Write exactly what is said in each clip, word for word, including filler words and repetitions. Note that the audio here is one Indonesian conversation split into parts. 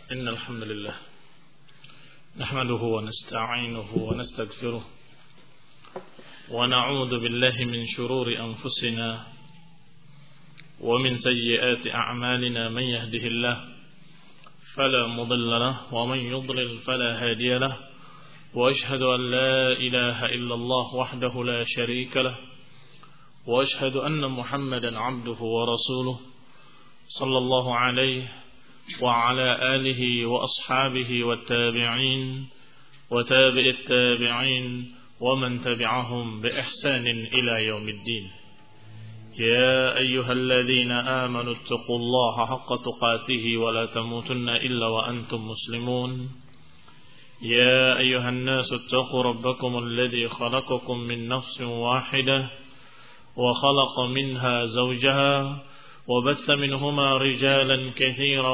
إن الحمد لله نحمده ونستعينه ونستغفره ونعوذ بالله من شرور أنفسنا ومن سيئات أعمالنا. من يهده الله فلا مضل له ومن يضلل فلا هادي له، وأشهد أن لا إله إلا الله وحده لا شريك له، وأشهد أن محمدا عبده ورسوله صلى الله عليه وعلى آله وأصحابه والتابعين وتابع التابعين ومن تبعهم بإحسان إلى يوم الدين. يا أيها الذين آمنوا اتقوا الله حق تقاته ولا تموتن إلا وأنتم مسلمون. يا أيها الناس اتقوا ربكم الذي خلقكم من نفس واحدة وخلق منها زوجها وبث منهما رجالا كثيرا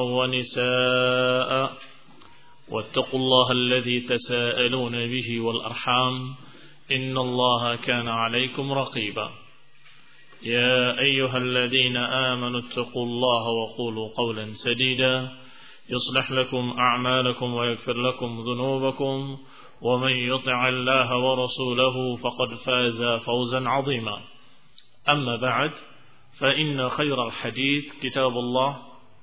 ونساء، واتقوا الله الذي تساءلون به والأرحام إن الله كان عليكم رقيبا. يا أيها الذين آمنوا اتقوا الله وقولوا قولا سديدا يصلح لكم أعمالكم ويغفر لكم ذنوبكم، ومن يطع الله ورسوله فقد فاز فوزا عظيما. أما بعد، فإن خير الحديث كتاب الله،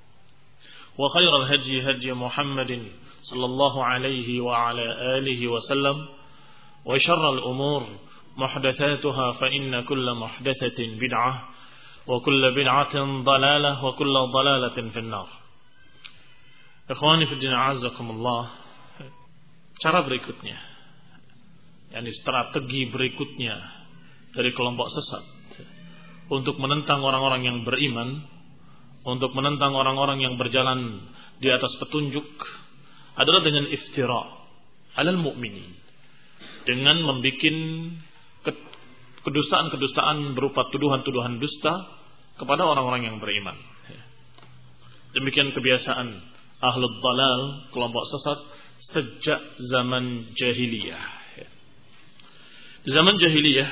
وخير الهدي هدي محمد صلى الله عليه وعلى آله وسلم، وشر الأمور محدثاتها فإن كل محدثة بدعة وكل بدعة ضلالة وكل ضلالة في النار. Ikhwani fi din, a'azzakumullah. Cara berikutnya, yakni strategi berikutnya dari kelompok sesat untuk menentang orang-orang yang beriman, untuk menentang orang-orang yang berjalan di atas petunjuk, adalah dengan iftira alal mu'minin, dengan membikin kedustaan-kedustaan berupa tuduhan-tuduhan dusta kepada orang-orang yang beriman. Demikian kebiasaan ahlul dalal, kelompok sesat, sejak zaman jahiliyah. Di zaman jahiliyah,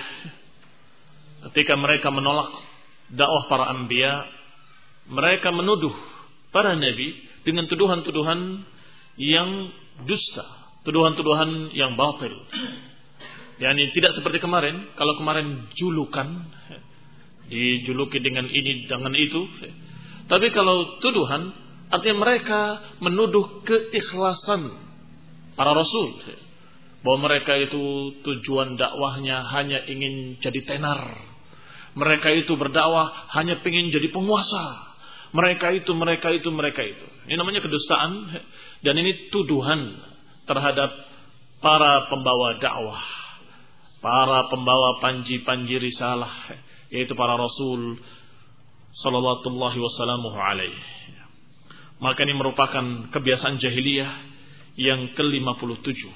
ketika mereka menolak dakwah para anbiya, mereka menuduh para nabi dengan tuduhan-tuduhan yang dusta, tuduhan-tuduhan yang batil. Yani tidak seperti kemarin. Kalau kemarin julukan, dijuluki dengan ini dengan itu. Tapi kalau tuduhan, artinya mereka menuduh keikhlasan para rasul, bahwa mereka itu tujuan dakwahnya hanya ingin jadi tenar. Mereka itu berdakwah hanya ingin jadi penguasa. Mereka itu, mereka itu, mereka itu. Ini namanya kedustaan. Dan ini tuduhan terhadap para pembawa dakwah, para pembawa panji-panji risalah, yaitu para rasul sallallahu wasallamuhu alaihi. Maka ini merupakan kebiasaan jahiliyah yang ke lima puluh tujuh.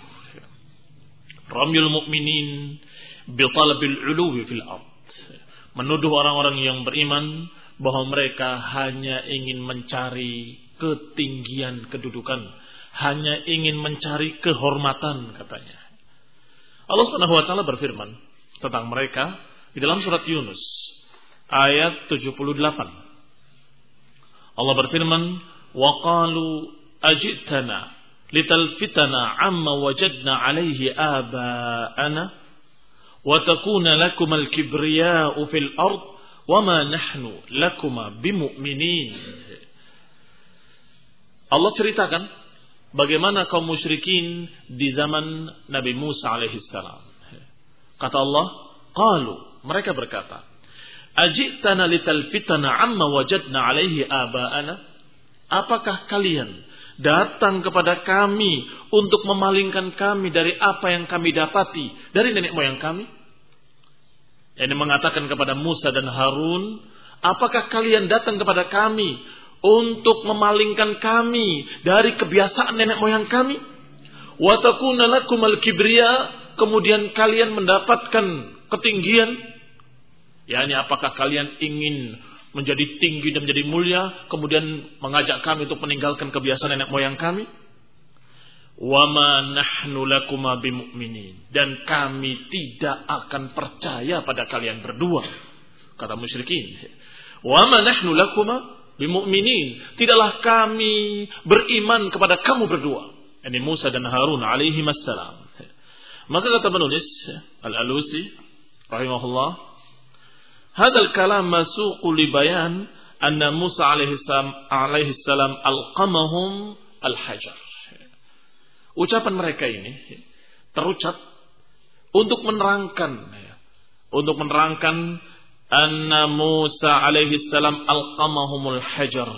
Ramyul mu'minin bi talabil uluwi fil ard. Menuduh orang-orang yang beriman bahwa mereka hanya ingin mencari ketinggian kedudukan, hanya ingin mencari kehormatan, katanya. Allah Subhanahu wa taala berfirman tentang mereka di dalam surat Yunus ayat tujuh puluh delapan. Allah berfirman, "Wa qalu ajitana litalfitana amma wajadna alaihi aba'ana wa takuna lakum al-kibriya'u fil ard wa ma nahnu lakuma bimu'minin." Allah ceritakan bagaimana kaum musyrikin di zaman Nabi Musa alaihissalam. Kata Allah, qalu, mereka berkata, ajitana litalfitana amma wajadna alaihi aba'ana. Apakah kalian datang kepada kami untuk memalingkan kami dari apa yang kami dapati dari nenek moyang kami? Ini mengatakan kepada Musa dan Harun, apakah kalian datang kepada kami untuk memalingkan kami dari kebiasaan nenek moyang kami? Wa takuna lakumal kibriya, kemudian kalian mendapatkan ketinggian. Yani apakah kalian ingin menjadi tinggi dan menjadi mulia, kemudian mengajak kami untuk meninggalkan kebiasaan nenek moyang kami? Wa ma nahnu lakuma bimu'minin, dan kami tidak akan percaya pada kalian berdua, kata musyrikin. Wa ma nahnu lakuma bimu'minin. Tidaklah kami beriman kepada kamu berdua. Ini Musa dan Harun alaihi wassalam. Maka kata penulis Al-Alusi rahimahullah, hadzal kalam masuqu li bayan anna Musa alaihi salam alaihi salam alqamahum al-hajar. Ucapan mereka ini terucap untuk menerangkan untuk menerangkan anna Musa alaihi salam alqamahumul hajar,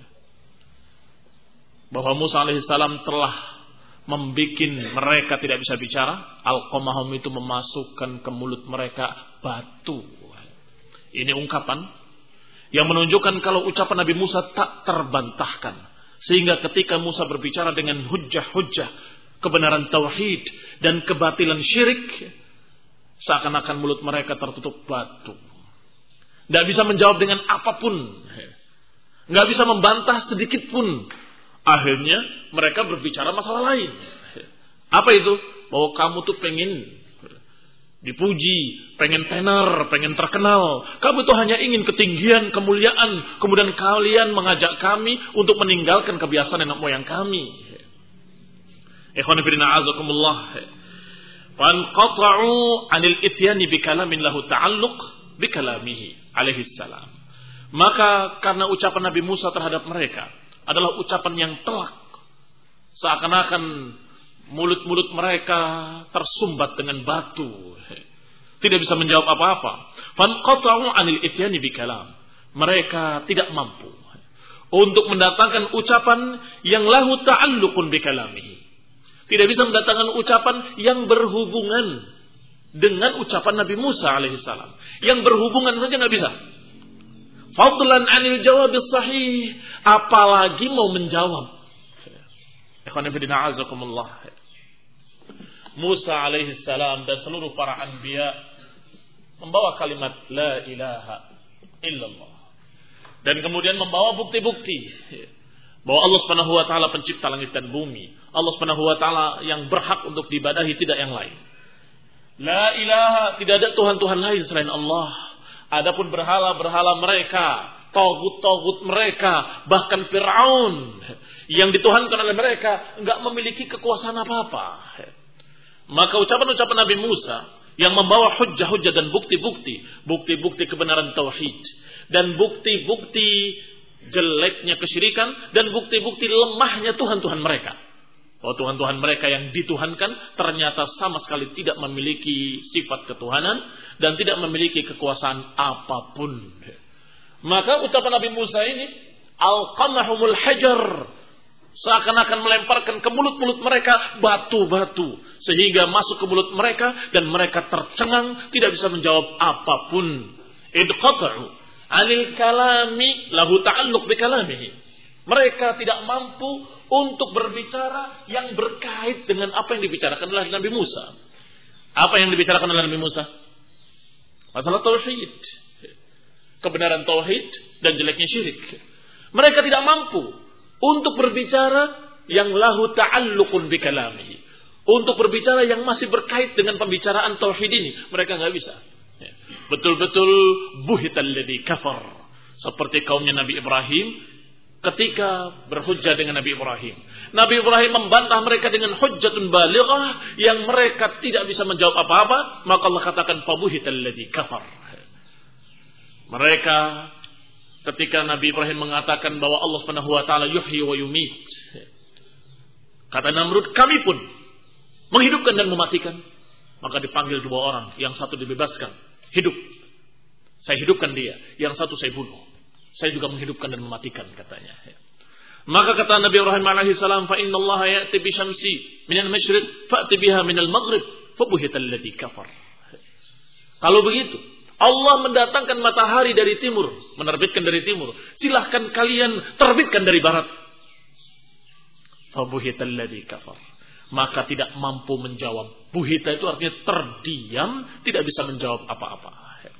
bahwa Musa alaihi salam telah membikin mereka tidak bisa bicara. Alqamahum itu memasukkan ke mulut mereka batu. Ini ungkapan yang menunjukkan kalau ucapan Nabi Musa tak terbantahkan, sehingga ketika Musa berbicara dengan hujjah-hujjah kebenaran tauhid dan kebatilan syirik, seakan-akan mulut mereka tertutup batu. Tidak bisa menjawab dengan apapun. Tidak bisa membantah sedikit pun. Akhirnya mereka berbicara masalah lain. Apa itu? Bahwa kamu tuh pengen dipuji, pengen tenar, pengen terkenal. Kamu tuh hanya ingin ketinggian, kemuliaan. Kemudian kalian mengajak kami untuk meninggalkan kebiasaan nenek moyang kami. Ikhwan fillah azakumullah. Fanqata'u 'anil ityani bikalamin lahu ta'alluq bikalamihi alaihi salam. Maka karena ucapan Nabi Musa terhadap mereka adalah ucapan yang telak, seakan-akan mulut-mulut mereka tersumbat dengan batu, tidak bisa menjawab apa-apa. Fanqata'u 'anil ityani bikalam. Mereka tidak mampu untuk mendatangkan ucapan yang lahu ta'alluqun bikalamihi. Tidak bisa mendatangkan ucapan yang berhubungan dengan ucapan Nabi Musa alaihissalam. Yang berhubungan saja nggak bisa. Fadlan anil jawab sahih, apalagi mau menjawab. Ikhwan fillah azakumullah. Musa alaihissalam dan seluruh para anbiya membawa kalimat la ilaha illallah, dan kemudian membawa bukti-bukti bahwa Allah Subhanahu wa taala pencipta langit dan bumi. Allah Subhanahu wa taala yang berhak untuk diibadahi, tidak yang lain. La ilaha, tidak ada Tuhan-Tuhan lain selain Allah. Adapun berhala-berhala mereka, tagut-tagut mereka, bahkan Fir'aun yang dituhankan oleh mereka, enggak memiliki kekuasaan apa-apa. Maka ucapan-ucapan Nabi Musa yang membawa hujjah-hujjah dan bukti-bukti, bukti-bukti kebenaran tauhid dan bukti-bukti jeleknya kesyirikan dan bukti-bukti lemahnya Tuhan-Tuhan mereka. Oh, Tuhan-Tuhan mereka yang dituhankan ternyata sama sekali tidak memiliki sifat ketuhanan dan tidak memiliki kekuasaan apapun. Maka ucapan Nabi Musa ini alqamahumul hajar, seakan-akan melemparkan ke mulut-mulut mereka batu-batu, sehingga masuk ke mulut mereka dan mereka tercengang, tidak bisa menjawab apapun. Idqata'u 'anil kalami lahu ta'alluq bi kalamihi. Mereka tidak mampu untuk berbicara yang berkait dengan apa yang dibicarakan oleh Nabi Musa. Apa yang dibicarakan oleh Nabi Musa? Masalah tauhid, kebenaran tauhid dan jeleknya syirik. Mereka tidak mampu untuk berbicara yang lahu ta'alluqun bi kalamihi, untuk berbicara yang masih berkait dengan pembicaraan tauhid ini. Mereka nggak bisa. Betul-betul buhital ladzi kafar, seperti kaumnya Nabi Ibrahim ketika berhujjah dengan Nabi Ibrahim. Nabi Ibrahim membantah mereka dengan hujjatun balighah yang mereka tidak bisa menjawab apa-apa. Maka Allah katakan fabuhital ladzi kafar. Mereka ketika Nabi Ibrahim mengatakan bahwa Allah Subhanahu wa taala yuhyi wa yumit, kata Namrud, kami pun menghidupkan dan mematikan. Maka dipanggil dua orang, yang satu dibebaskan, hidup, saya hidupkan dia, yang satu saya bunuh, saya juga menghidupkan dan mematikan, katanya. Maka kata Nabi Ibrahim alaihi salam, fa inna Allah ya'ti bi syamsi minal masyriq fa'ti biha minal maghrib fabuhital ladzi kafar. Kalau begitu, Allah mendatangkan matahari dari timur, menerbitkan dari timur, silahkan kalian terbitkan dari barat. Fabuhital ladzi kafar. Maka tidak mampu menjawab. Buhita itu artinya terdiam, tidak bisa menjawab apa-apa.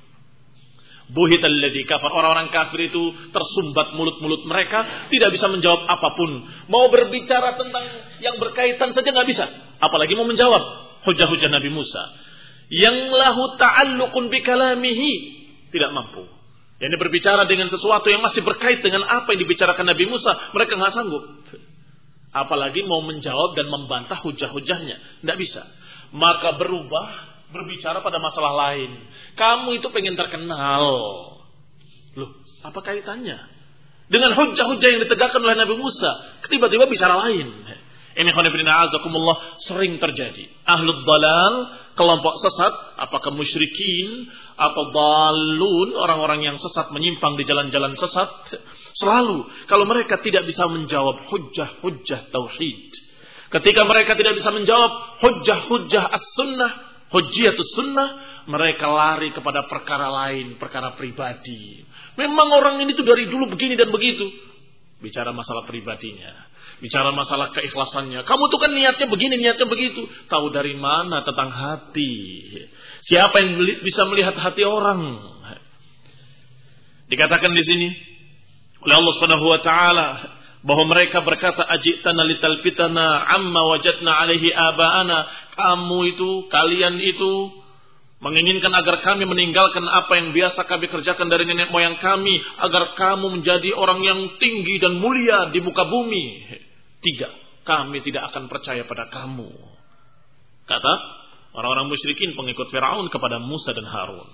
Buhital ladzi kafar, orang-orang kafir itu tersumbat mulut-mulut mereka, tidak bisa menjawab apapun. Mau berbicara tentang yang berkaitan saja nggak bisa, apalagi mau menjawab hujah-hujah Nabi Musa. Yang lahu ta'alluqun bi kalamihi, tidak mampu. Yang berbicara dengan sesuatu yang masih berkait dengan apa yang dibicarakan Nabi Musa, mereka nggak sanggup. Apalagi mau menjawab dan membantah hujah-hujahnya, nggak bisa. Maka berubah, berbicara pada masalah lain. Kamu itu pengen terkenal. Loh, apa kaitannya dengan hujah-hujah yang ditegakkan oleh Nabi Musa? Tiba-tiba bicara lain. Ini khonibina azakumullah sering terjadi. Ahlul dalal, kelompok sesat, apakah musyrikin atau dalun, orang-orang yang sesat menyimpang di jalan-jalan sesat, selalu kalau mereka tidak bisa menjawab hujah-hujah tauhid, ketika mereka tidak bisa menjawab hujah-hujah as-sunnah, hujjatus sunnah, mereka lari kepada perkara lain, perkara pribadi. Memang orang ini tuh dari dulu begini dan begitu. Bicara masalah pribadinya, bicara masalah keikhlasannya. Kamu tuh kan niatnya begini, niatnya begitu. Tahu dari mana tentang hati? Siapa yang bisa melihat hati orang? Dikatakan di sini oleh Allah Subhanahu wa taala bahwa mereka berkata, ajitana litalfitana amma wajadna alaihi aba'ana. Kamu itu, kalian itu menginginkan agar kami meninggalkan apa yang biasa kami kerjakan dari nenek moyang kami, agar kamu menjadi orang yang tinggi dan mulia di muka bumi. Tiga, kami tidak akan percaya pada kamu. Kata orang-orang musyrikin pengikut Firaun kepada Musa dan Harun.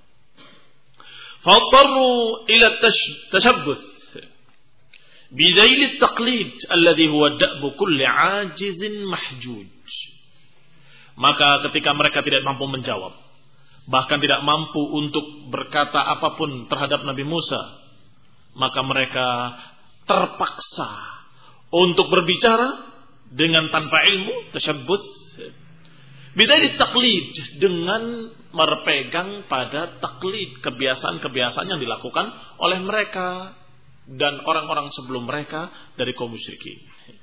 Fatarru ila tashabbuth bidail at-taqlid alladhi huwa da'bu kulli 'ajizin mahjuj. Maka ketika mereka tidak mampu menjawab, bahkan tidak mampu untuk berkata apapun terhadap Nabi Musa, maka mereka terpaksa untuk berbicara dengan tanpa ilmu, tasyabbus, bidai taklid, dengan berpegang pada taklid, kebiasaan-kebiasaan yang dilakukan oleh mereka dan orang-orang sebelum mereka dari kaum musyrikin.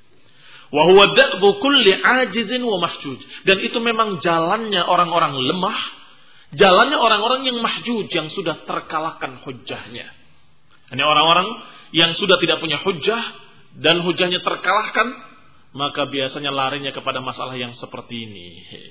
Wa huwa da'bu kulli 'ajizin wa mahjuj, dan itu memang jalannya orang-orang lemah, jalannya orang-orang yang mahjuj, yang sudah terkalahkan hujahnya. Ini orang-orang yang sudah tidak punya hujah dan hujahnya terkalahkan, maka biasanya larinya kepada masalah yang seperti ini.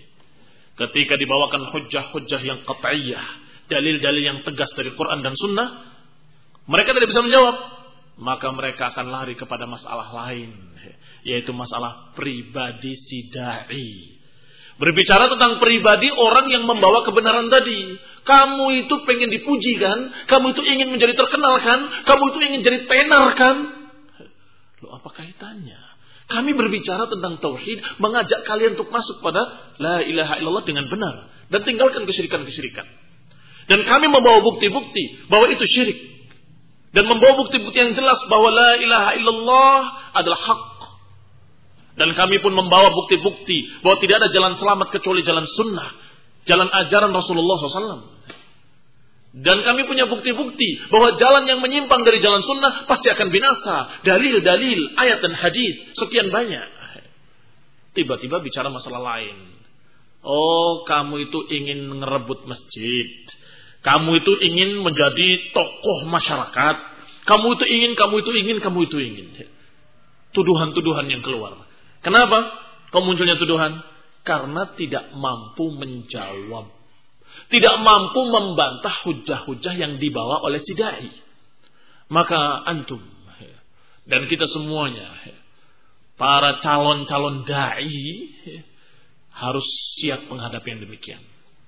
Ketika dibawakan hujah-hujah yang qat'iyah, dalil-dalil yang tegas dari Quran dan Sunnah, mereka tidak bisa menjawab, maka mereka akan lari kepada masalah lain, yaitu masalah pribadi si da'i. Berbicara tentang pribadi orang yang membawa kebenaran tadi. Kamu itu pengen dipuji kan? Kamu itu ingin menjadi terkenal kan? Kamu itu ingin jadi tenar kan? Loh, apa kaitannya? Kami berbicara tentang tauhid, mengajak kalian untuk masuk pada la ilaha illallah dengan benar, dan tinggalkan kesyirikan-kesyirikan. Dan kami membawa bukti-bukti bahwa itu syirik, dan membawa bukti-bukti yang jelas bahwa la ilaha illallah adalah hak. Dan kami pun membawa bukti-bukti bahwa tidak ada jalan selamat kecuali jalan sunnah, jalan ajaran Rasulullah shallallahu alaihi wasallam. Dan kami punya bukti-bukti bahwa jalan yang menyimpang dari jalan sunnah pasti akan binasa. Dalil-dalil, ayat dan hadis sekian banyak. Tiba-tiba bicara masalah lain. Oh, kamu itu ingin ngerebut masjid. Kamu itu ingin menjadi tokoh masyarakat. Kamu itu ingin, kamu itu ingin, kamu itu ingin. Tuduhan-tuduhan yang keluar. Kenapa kok munculnya tuduhan? Karena tidak mampu menjawab, tidak mampu membantah hujah-hujah yang dibawa oleh si da'i. Maka antum dan kita semuanya, para calon-calon da'i, harus siap menghadapi yang demikian.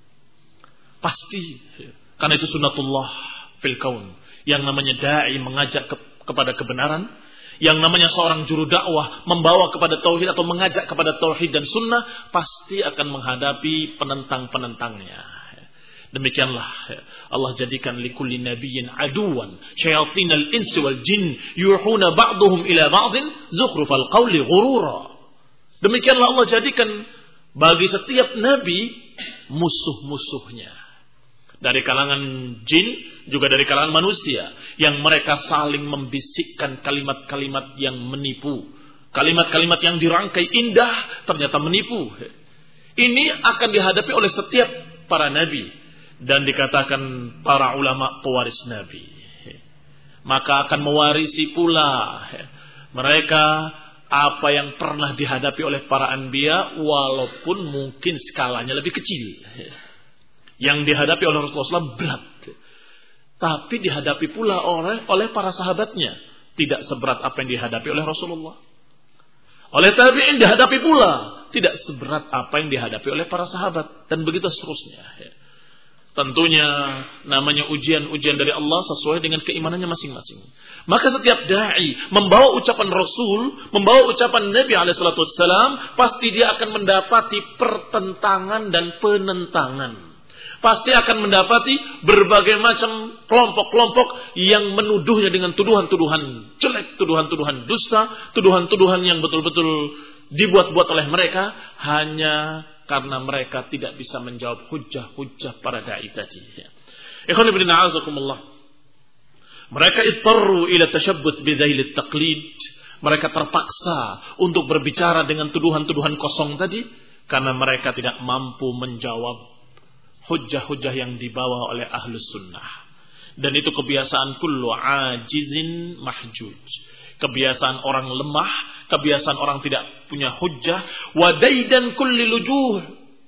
Pasti, karena itu sunnatullah fil kaun. Yang namanya da'i mengajak ke, kepada kebenaran, yang namanya seorang juru dakwah membawa kepada tauhid atau mengajak kepada tauhid dan sunnah, pasti akan menghadapi penentang-penentangnya. Demikianlah Allah jadikan likulli nabiyyin aduwan syayatinal insi wal jin yuhuna ba'duhum ila ba'din zukhrufal qawli ghurura. Demikianlah Allah jadikan bagi setiap nabi musuh-musuhnya, dari kalangan jin, juga dari kalangan manusia, yang mereka saling membisikkan kalimat-kalimat yang menipu, kalimat-kalimat yang dirangkai indah ternyata menipu. Ini akan dihadapi oleh setiap para nabi, dan dikatakan para ulama pewaris nabi. Maka akan mewarisi pula mereka apa yang pernah dihadapi oleh para anbiya, walaupun mungkin skalanya lebih kecil. Yang dihadapi oleh Rasulullah shallallahu alaihi wasallam berat. Tapi dihadapi pula oleh, oleh para sahabatnya. Tidak seberat apa yang dihadapi oleh Rasulullah. Oleh tabi'in dihadapi pula. Tidak seberat apa yang dihadapi oleh para sahabat. Dan begitu seterusnya. Tentunya namanya ujian-ujian dari Allah sesuai dengan keimanannya masing-masing. Maka setiap da'i membawa ucapan Rasul, membawa ucapan Nabi alaihi salatu wassalam, pasti dia akan mendapati pertentangan dan penentangan. Pasti akan mendapati berbagai macam kelompok-kelompok yang menuduhnya dengan tuduhan-tuduhan jelek, tuduhan-tuduhan dusta, tuduhan-tuduhan yang betul-betul dibuat-buat oleh mereka hanya karena mereka tidak bisa menjawab hujah-hujah para da'i tadi. Ikhwan ibn a'azakumullah. Mereka ittarru ila tashabbus bidhailit taqlid. Mereka terpaksa untuk berbicara dengan tuduhan-tuduhan kosong tadi karena mereka tidak mampu menjawab hujah-hujah yang dibawa oleh ahlus sunnah. Dan itu kebiasaan kullu ajizin mahjuj. Kebiasaan orang lemah, kebiasaan orang tidak punya hujjah. Wa daidan kulli lujuh.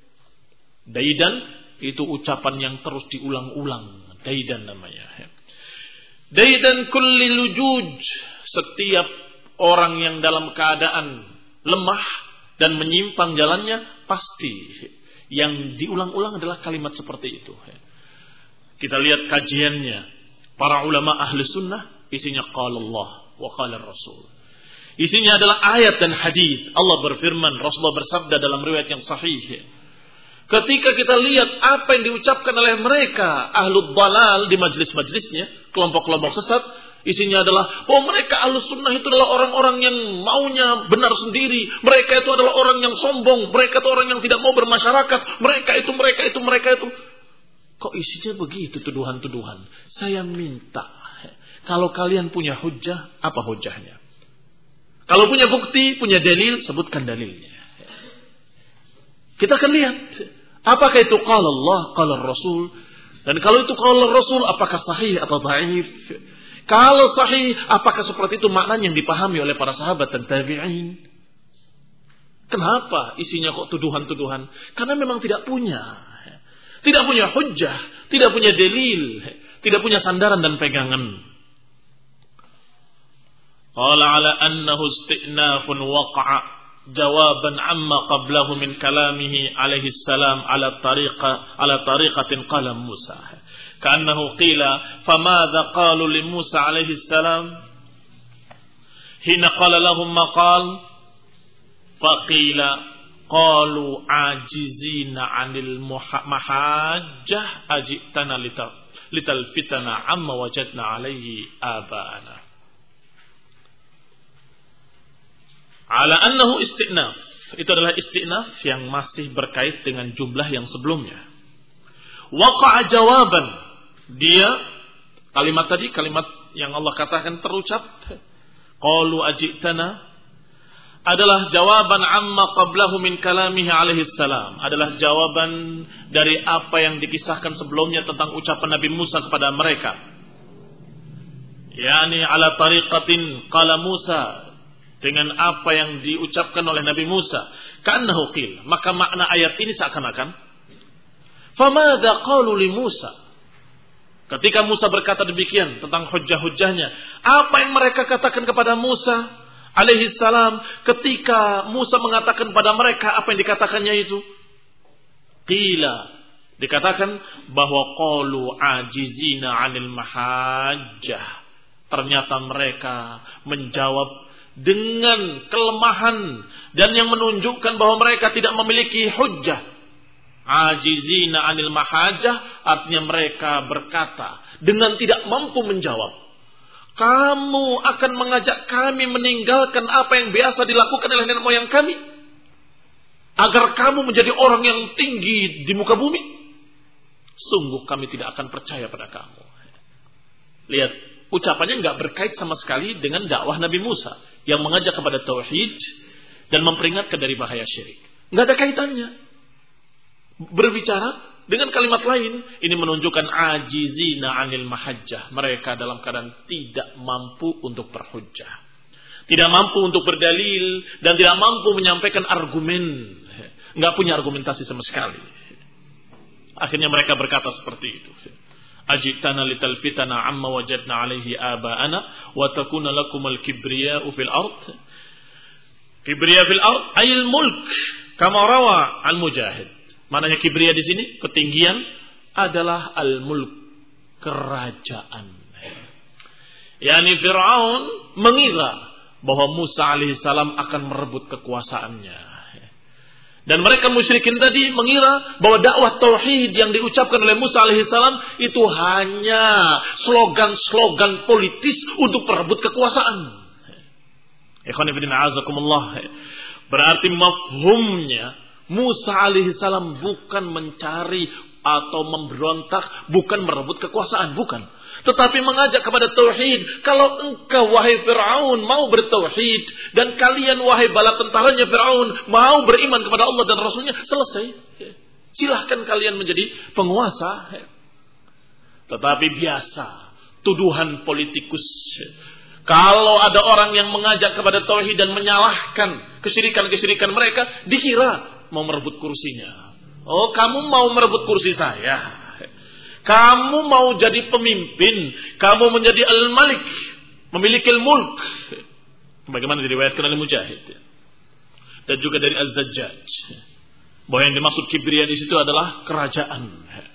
Daidan itu ucapan yang terus diulang-ulang. Daidan namanya. Daidan kulli lujuj. Setiap orang yang dalam keadaan lemah dan menyimpang jalannya pasti yang diulang-ulang adalah kalimat seperti itu. Kita lihat kajiannya para ulama ahli sunnah, isinya qala Allah wa qala Rasul. Isinya adalah ayat dan hadis. Allah berfirman, Rasulullah bersabda dalam riwayat yang sahih. Ketika kita lihat apa yang diucapkan oleh mereka ahlul dalal di majlis-majlisnya, kelompok-kelompok sesat, isinya adalah bahwa mereka ahlus sunnah itu adalah orang-orang yang maunya benar sendiri. Mereka itu adalah orang yang sombong. Mereka itu orang yang tidak mau bermasyarakat. Mereka itu, mereka itu, mereka itu. Kok isinya begitu tuduhan-tuduhan? Saya minta, kalau kalian punya hujjah, apa hujjahnya? Kalau punya bukti, punya dalil, sebutkan dalilnya. Kita akan lihat. Apakah itu qala Allah, qala Rasul? Dan kalau itu qala Rasul, apakah sahih atau dhaif? Kalau sahih, apakah seperti itu maknanya yang dipahami oleh para sahabat dan tabi'in? Kenapa isinya kok tuduhan-tuduhan? Karena memang tidak punya. Tidak punya hujjah, tidak punya dalil, tidak punya sandaran dan pegangan. Qala ala annahu isti'nafun waqa'a jawaban amma qablahu min kalamihi alaihi salam ala tariqa ala tariqatin qala Musa. كأنه قيل فماذا قالوا لموسى عليه السلام حين قال لهم ما قال فقيل قالوا عاجزين عن المحاجة أجئتنا لتلفتنا عما وجدنا عليه آباءنا على أنه استئناف. Itu adalah istinaf yang masih berkait dengan jumlah yang sebelumnya. Waqa'a jawaban. Dia kalimat tadi, kalimat yang Allah katakan terucap, qalu ajitana, adalah jawaban amma qablahu min kalamihi alaihi salam, adalah jawaban dari apa yang dikisahkan sebelumnya tentang ucapan Nabi Musa kepada mereka. Yani ala tariqatin qala Musa, dengan apa yang diucapkan oleh Nabi Musa. Ka'annahu qil, maka makna ayat ini seakan-akan famadza qalu li Musa. Ketika Musa berkata demikian tentang hujjah-hujjahnya, apa yang mereka katakan kepada Musa alaihi salam ketika Musa mengatakan pada mereka apa yang dikatakannya itu? Qila, dikatakan bahwa qalu ajizina 'anil mahajjah. Ternyata mereka menjawab dengan kelemahan dan yang menunjukkan bahwa mereka tidak memiliki hujjah. Ajizina 'anil mahajah, artinya mereka berkata dengan tidak mampu menjawab. Kamu akan mengajak kami meninggalkan apa yang biasa dilakukan oleh nenek moyang kami agar kamu menjadi orang yang tinggi di muka bumi? Sungguh kami tidak akan percaya pada kamu. Lihat, ucapannya enggak berkait sama sekali dengan dakwah Nabi Musa yang mengajak kepada tauhid dan memperingatkan dari bahaya syirik. Enggak ada kaitannya. Berbicara dengan kalimat lain, ini menunjukkan ajizina 'anil mahajjah. Mereka dalam keadaan tidak mampu untuk berhujjah, tidak mampu untuk berdalil, dan tidak mampu menyampaikan argumen. Enggak punya argumentasi sama sekali. Akhirnya mereka berkata seperti itu. Ajitana litalfitana amma wajadna alaihi aba'ana wa takuna lakumul kibriya'u fil ard. Kibriya fil ard ayil mulk kama rawa al-Mujahid. Maknanya kibriya di sini ketinggian adalah al-mulk, kerajaan. Yani Fir'aun mengira bahwa Musa alaihissalam akan merebut kekuasaannya. Dan mereka musyrikin tadi mengira bahwa dakwah tauhid yang diucapkan oleh Musa alaihissalam itu hanya slogan-slogan politis untuk merebut kekuasaan. Ikhwan fillah azakumullah. Berarti mafhumnya Musa alaihissalam bukan mencari atau memberontak, bukan merebut kekuasaan, bukan. Tetapi mengajak kepada tauhid. Kalau engkau wahai Fir'aun mau bertauhid, dan kalian wahai bala tentaranya Fir'aun mau beriman kepada Allah dan Rasulnya, selesai. Silahkan kalian menjadi penguasa. Tetapi biasa tuduhan politikus. Kalau ada orang yang mengajak kepada tauhid dan menyalahkan kesyirikan-kesyirikan mereka, dikira mau merebut kursinya. Oh, kamu mau merebut kursi saya. Kamu mau jadi pemimpin, kamu menjadi al-malik, memiliki al-mulk. Bagaimana diriwayatkan oleh Mujahid dan juga dari Az-Zajjaj, bahwa yang dimaksud kibriya di situ adalah kerajaan.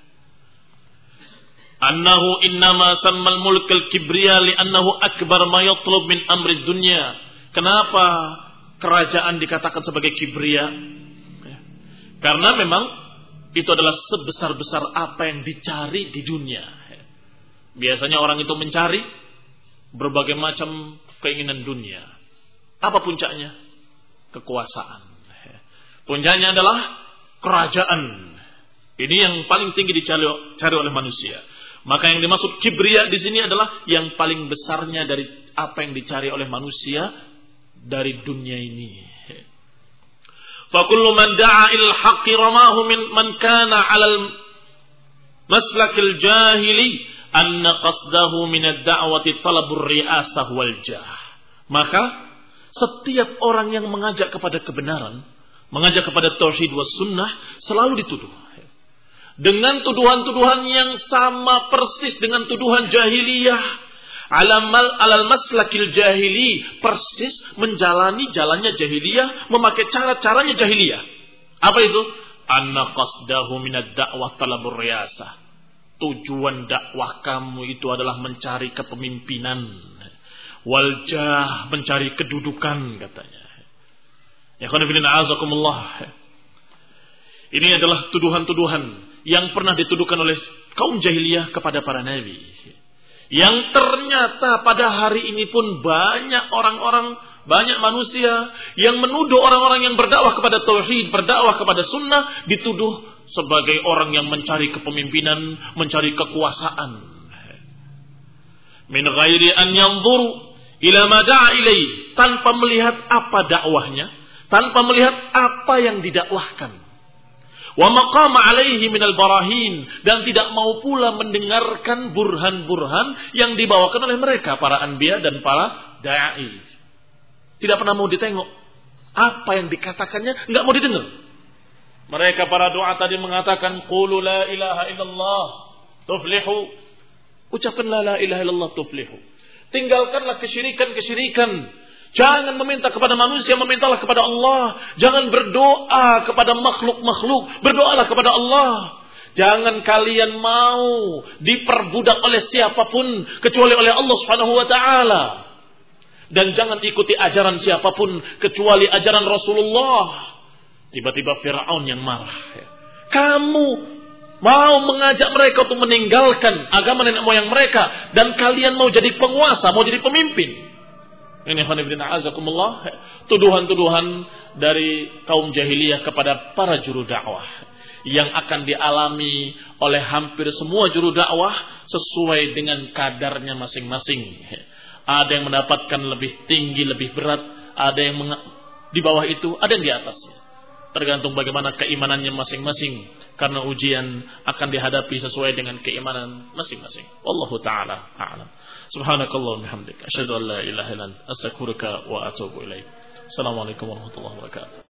Annahu innama sammal mulk al-kibriya li'annahu akbar ma yatlub min amri dunya. Kenapa kerajaan dikatakan sebagai kibriya? Karena memang itu adalah sebesar-besar apa yang dicari di dunia. Biasanya orang itu mencari berbagai macam keinginan dunia. Apa puncaknya? Kekuasaan. Puncaknya adalah kerajaan. Ini yang paling tinggi dicari cari oleh manusia. Maka yang dimaksud kibriya di sini adalah yang paling besarnya dari apa yang dicari oleh manusia dari dunia ini. فَكُلُّ مَنْ دَعَا إِلَى الْحَقِّ رَمَاهُ مِنْ مَنْ كَانَ عَلَى الْمَسْلَكِ الْجَاهِلِيِّ أَنَّ قَصْدَهُ مِنَ الدَّعْوَةِ طَلَبُ الرِّئَاسَةِ وَالْجَاهِ. Maka setiap orang yang mengajak kepada kebenaran, mengajak kepada tauhid was sunnah, selalu dituduh dengan tuduhan-tuduhan yang sama persis dengan tuduhan jahiliyah. Alamal alal maslakil jahili, persis menjalani jalannya jahiliyah, memakai cara-caranya jahiliyah. Apa itu? Anna qasdahu minad da'wah talabur riyasah. Tujuan dakwah kamu itu adalah mencari kepemimpinan. Waljah, mencari kedudukan katanya. Ya khana fillah azakumullah. Ini adalah tuduhan-tuduhan yang pernah dituduhkan oleh kaum jahiliyah kepada para nabi. Yang ternyata pada hari ini pun banyak orang-orang, banyak manusia yang menuduh orang-orang yang berdakwah kepada tauhid, berdakwah kepada sunnah, dituduh sebagai orang yang mencari kepemimpinan, mencari kekuasaan. Min ghairi an yanzuru ila ma da'a ilaihi, tanpa melihat apa dakwahnya, tanpa melihat apa yang didakwahkan. Wa maqama alaihi minal barahin, dan tidak mau pula mendengarkan burhan-burhan yang dibawakan oleh mereka para anbiya dan para dai. Tidak pernah mau ditengok apa yang dikatakannya, enggak mau didengar. Mereka para doa tadi mengatakan qulu la ilaha illallah tuflihu. Ucapkan la ilaha illallah tuflihu. Tinggalkanlah kesyirikan-kesyirikan. Jangan meminta kepada manusia, memintalah kepada Allah. Jangan berdoa kepada makhluk-makhluk, berdoalah kepada Allah. Jangan kalian mau diperbudak oleh siapapun kecuali oleh Allah Subhanahu wa taala. Dan jangan ikuti ajaran siapapun kecuali ajaran Rasulullah. Tiba-tiba Fir'aun yang marah. Kamu mau mengajak mereka untuk meninggalkan agama nenek moyang mereka, dan kalian mau jadi penguasa, mau jadi pemimpin. Ini khonibdina azakumullah, tuduhan-tuduhan dari kaum jahiliyah kepada para juru dakwah yang akan dialami oleh hampir semua juru dakwah sesuai dengan kadarnya masing-masing. Ada yang mendapatkan lebih tinggi, lebih berat, ada yang di bawah itu, ada yang di atasnya. Tergantung bagaimana keimanannya masing-masing, karena ujian akan dihadapi sesuai dengan keimanan masing-masing. Wallahu ta'ala a'lam. Subhanakallahumma bihamdika asyhadu an la ilaha illa anta astaghfiruka wa atubu ilaik. Assalamualaikum warahmatullahi wabarakatuh.